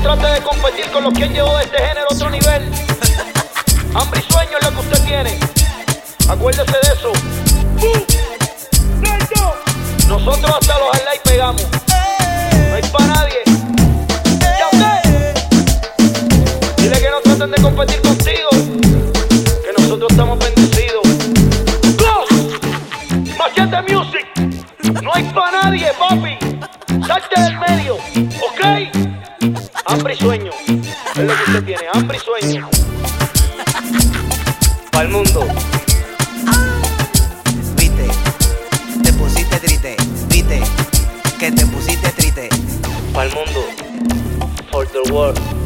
trate de competir con los que han llevado este género a otro nivel. Hambre y sueño es lo que usted tiene. Acuérdese de eso. Nosotros hasta los highlights pegamos. No hay pa' nadie. Ya sé. Dile que no traten de competir contigo, que nosotros estamos bendecidos. ¡Go! Machete Music. No hay pa' nadie, papi. Salte del medio, ¿ok? Hambre y sueño es lo que usted tiene. Hambre y sueño. Pa'l mundo. Viste, te pusiste triste. Viste, que te pusiste triste. Pa'l mundo. For the world.